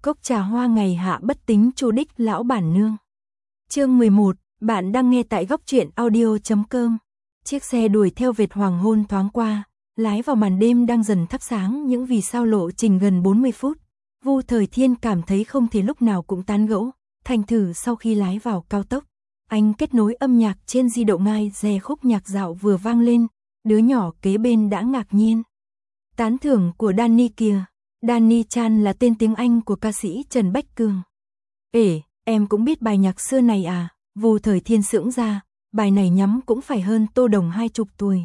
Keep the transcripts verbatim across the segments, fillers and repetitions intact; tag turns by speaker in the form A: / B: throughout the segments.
A: Cốc trà hoa ngày hạ bất tính chu đích lão bản nương. Chương mười một, bạn đang nghe tại góc truyện audio chấm com. Chiếc xe đuổi theo vệt hoàng hôn thoáng qua, lái vào màn đêm đang dần thắp sáng những vì sao lộ trình gần bốn mươi phút. Vu Thời Thiên cảm thấy không thể lúc nào cũng tán gẫu, thành thử sau khi lái vào cao tốc, anh kết nối âm nhạc trên di động ngay dè khúc nhạc dạo vừa vang lên, đứa nhỏ kế bên đã ngạc nhiên. Tán thưởng của Danny kìa. Danny Chan là tên tiếng Anh của ca sĩ Trần Bách Cường. Ể, em cũng biết bài nhạc xưa này à? Vu Thời Thiên sững ra, bài này nhắm cũng phải hơn Tô Đồng hai chục tuổi.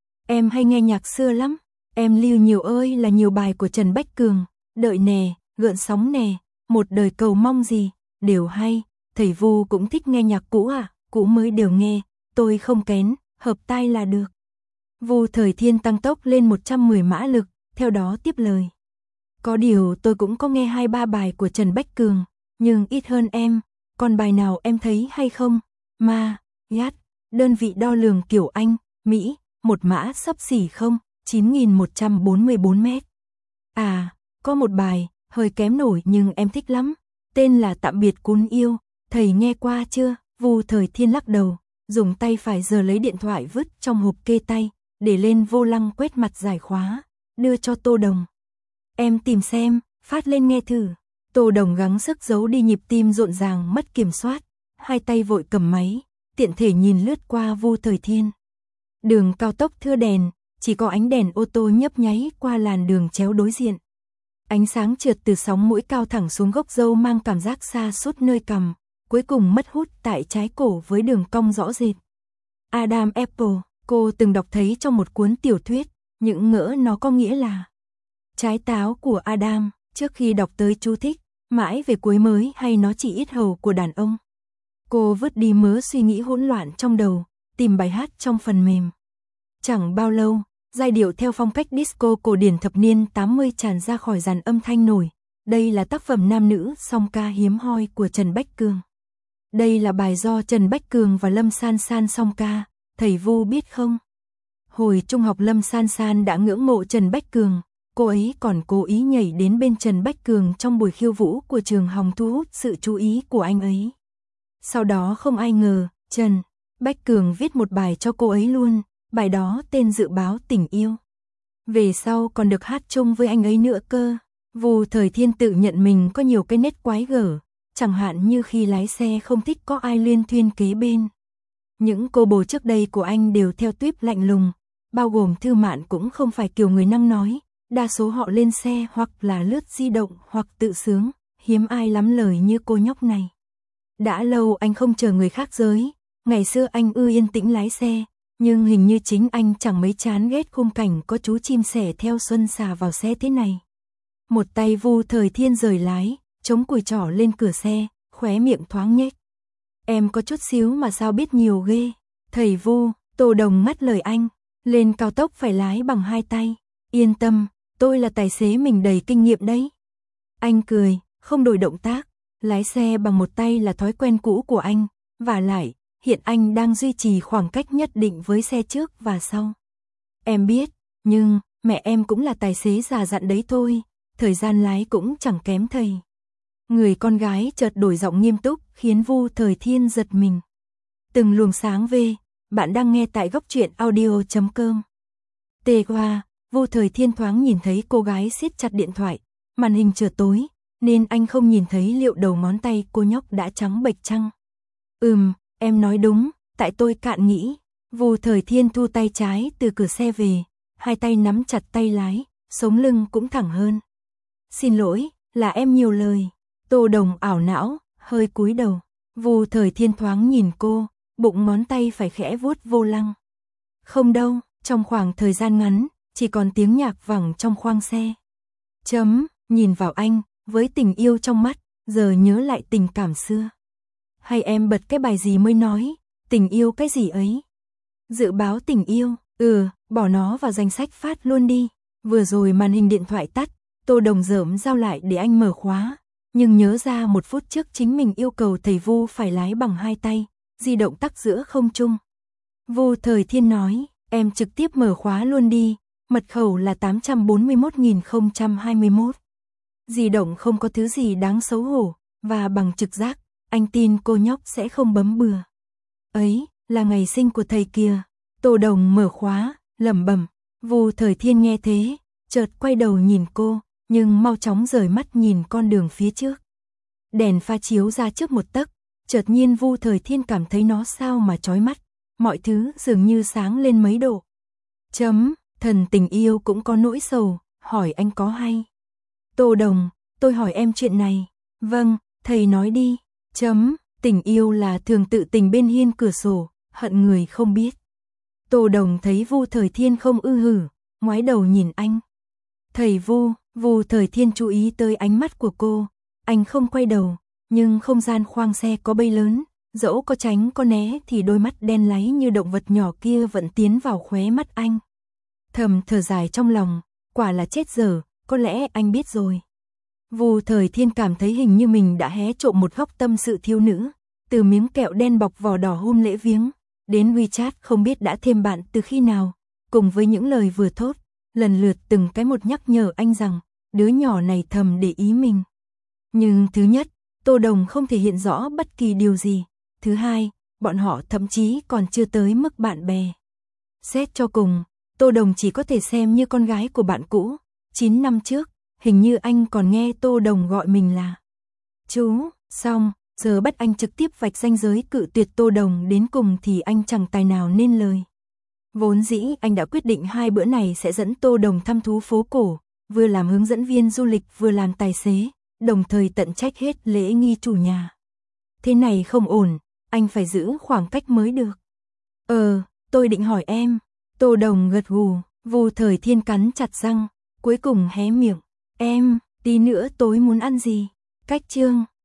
A: Em hay nghe nhạc xưa lắm, em lưu nhiều ơi là nhiều bài của Trần Bách Cường, Đợi nè, Gợn sóng nè, Một đời cầu mong gì, đều hay. Thầy Vu cũng thích nghe nhạc cũ à? Cũ mới đều nghe, tôi không kén, hợp tai là được. Vu Thời Thiên tăng tốc lên một trăm mười mã lực, theo đó tiếp lời. Có điều tôi cũng có nghe hai ba bài của Trần Bách Cường, nhưng ít hơn em, còn bài nào em thấy hay không? Ma, Yat, đơn vị đo lường kiểu Anh, Mỹ, một mã xấp xỉ không, chín nghìn một trăm bốn mươi bốn mét. À, có một bài, hơi kém nổi nhưng em thích lắm, tên là Tạm biệt Cún Yêu, thầy nghe qua chưa? Vu Thời Thiên lắc đầu, dùng tay phải giờ lấy điện thoại vứt trong hộp kê tay, để lên vô lăng quét mặt giải khóa, đưa cho Tô Đồng. Em tìm xem, phát lên nghe thử. Tô Đồng gắng sức giấu đi nhịp tim rộn ràng mất kiểm soát, hai tay vội cầm máy, tiện thể nhìn lướt qua Vu Thời Thiên. Đường cao tốc thưa đèn, chỉ có ánh đèn ô tô nhấp nháy qua làn đường chéo đối diện. Ánh sáng trượt từ sóng mũi cao thẳng xuống gốc râu mang cảm giác xa sút nơi cằm, cuối cùng mất hút tại trái cổ với đường cong rõ rệt. Adam Apple, cô từng đọc thấy trong một cuốn tiểu thuyết, những ngỡ nó có nghĩa là trái táo của Adam, trước khi đọc tới chú thích, mãi về cuối mới hay nó chỉ ít hầu của đàn ông. Cô vứt đi mớ suy nghĩ hỗn loạn trong đầu, tìm bài hát trong phần mềm. Chẳng bao lâu, giai điệu theo phong cách disco cổ điển thập niên tám mươi tràn ra khỏi dàn âm thanh nổi. Đây là tác phẩm nam nữ song ca hiếm hoi của Trần Bách Cường. Đây là bài do Trần Bách Cường và Lâm San San song ca, thầy Vu biết không? Hồi trung học Lâm San San đã ngưỡng mộ Trần Bách Cường. Cô ấy còn cố ý nhảy đến bên Trần Bách Cường trong buổi khiêu vũ của trường Hồng thu hút sự chú ý của anh ấy. Sau đó không ai ngờ, Trần Bách Cường viết một bài cho cô ấy luôn, bài đó tên Dự báo tình yêu. Về sau còn được hát chung với anh ấy nữa cơ. Vu Thời Thiên tự nhận mình có nhiều cái nét quái gở, chẳng hạn như khi lái xe không thích có ai luyên thuyên kế bên. Những cô bồ trước đây của anh đều theo tuýp lạnh lùng, bao gồm Thư Mạn cũng không phải kiểu người năng nói. Đa số họ lên xe hoặc là lướt di động hoặc tự sướng, hiếm ai lắm lời như cô nhóc này. Đã lâu anh không chờ người khác giới, ngày xưa anh ưa yên tĩnh lái xe, nhưng hình như chính anh chẳng mấy chán ghét khung cảnh có chú chim sẻ theo xuân xà vào xe thế này. Một tay Vu Thời Thiên rời lái, chống cùi trỏ lên cửa xe, khóe miệng thoáng nhếch. Em có chút xíu mà sao biết nhiều ghê. Thầy Vu, Tô Đồng ngắt lời anh, lên cao tốc phải lái bằng hai tay. Yên tâm, tôi là tài xế mình đầy kinh nghiệm đấy. Anh cười, không đổi động tác, lái xe bằng một tay là thói quen cũ của anh, và lại, hiện anh đang duy trì khoảng cách nhất định với xe trước và sau. Em biết, nhưng, mẹ em cũng là tài xế già dặn đấy thôi, thời gian lái cũng chẳng kém thầy. Người con gái chợt đổi giọng nghiêm túc, khiến Vu Thời Thiên giật mình. Từng luồng sáng về, bạn đang nghe tại góc truyện audio chấm com. Tê qua. Vu Thời Thiên thoáng nhìn thấy cô gái siết chặt điện thoại, màn hình chợt tối, nên anh không nhìn thấy liệu đầu ngón tay cô nhóc đã trắng bệch chăng. Ừm, em nói đúng, tại tôi cạn nghĩ. Vu Thời Thiên thu tay trái từ cửa xe về, hai tay nắm chặt tay lái, sống lưng cũng thẳng hơn. Xin lỗi, là em nhiều lời. Tô Đồng ảo não, hơi cúi đầu. Vu Thời Thiên thoáng nhìn cô, bụng ngón tay phải khẽ vuốt vô lăng. Không đâu, trong khoảng thời gian ngắn, chỉ còn tiếng nhạc vẳng trong khoang xe. Chấm, nhìn vào anh, với tình yêu trong mắt, giờ nhớ lại tình cảm xưa. Hay em bật cái bài gì mới nói, tình yêu cái gì ấy? Dự báo tình yêu, ừ, bỏ nó vào danh sách phát luôn đi. Vừa rồi màn hình điện thoại tắt, Tô Đồng dởm giao lại để anh mở khóa. Nhưng nhớ ra một phút trước chính mình yêu cầu thầy Vu phải lái bằng hai tay, di động tắc giữa không trung. Vu Thời Thiên nói, em trực tiếp mở khóa luôn đi. Mật khẩu là tám trăm bốn mươi mốt nghìn không trăm hai mươi mốt. Di động không có thứ gì đáng xấu hổ, và bằng trực giác, anh tin cô nhóc sẽ không bấm bừa. Ấy, là ngày sinh của thầy kìa. Tô Đồng mở khóa, lẩm bẩm. Vu Thời Thiên nghe thế, chợt quay đầu nhìn cô, nhưng mau chóng rời mắt nhìn con đường phía trước. Đèn pha chiếu ra trước một tấc, chợt nhiên Vu Thời Thiên cảm thấy nó sao mà chói mắt, mọi thứ dường như sáng lên mấy độ. Chấm, thần tình yêu cũng có nỗi sầu, hỏi anh có hay. Tô Đồng, tôi hỏi em chuyện này. Vâng, thầy nói đi. Chấm, tình yêu là thường tự tình bên hiên cửa sổ, hận người không biết. Tô Đồng thấy Vu Thời Thiên không ư hử, ngoái đầu nhìn anh. Thầy Vu, Vu Thời Thiên chú ý tới ánh mắt của cô, anh không quay đầu, nhưng không gian khoang xe có bay lớn, dẫu có tránh có né thì đôi mắt đen láy như động vật nhỏ kia vẫn tiến vào khóe mắt anh. Thầm thở dài trong lòng, quả là chết dở, có lẽ anh biết rồi. Vu Thời Thiên cảm thấy hình như mình đã hé trộm một góc tâm sự thiếu nữ, từ miếng kẹo đen bọc vỏ đỏ hôm lễ viếng, đến WeChat không biết đã thêm bạn từ khi nào, cùng với những lời vừa thốt, lần lượt từng cái một nhắc nhở anh rằng, đứa nhỏ này thầm để ý mình. Nhưng thứ nhất, Tô Đồng không thể hiện rõ bất kỳ điều gì. Thứ hai, bọn họ thậm chí còn chưa tới mức bạn bè. Xét cho cùng, Tô Đồng chỉ có thể xem như con gái của bạn cũ. chín năm trước, hình như anh còn nghe Tô Đồng gọi mình là chú, xong, giờ bắt anh trực tiếp vạch ranh giới cự tuyệt Tô Đồng đến cùng thì anh chẳng tài nào nên lời. Vốn dĩ anh đã quyết định hai bữa này sẽ dẫn Tô Đồng thăm thú phố cổ, vừa làm hướng dẫn viên du lịch vừa làm tài xế, đồng thời tận trách hết lễ nghi chủ nhà. Thế này không ổn, anh phải giữ khoảng cách mới được. Ờ, tôi định hỏi em. Tô Đồng gật gù, Vu Thời Thiên cắn chặt răng, cuối cùng hé miệng. Em, tí nữa tối muốn ăn gì? Cách chương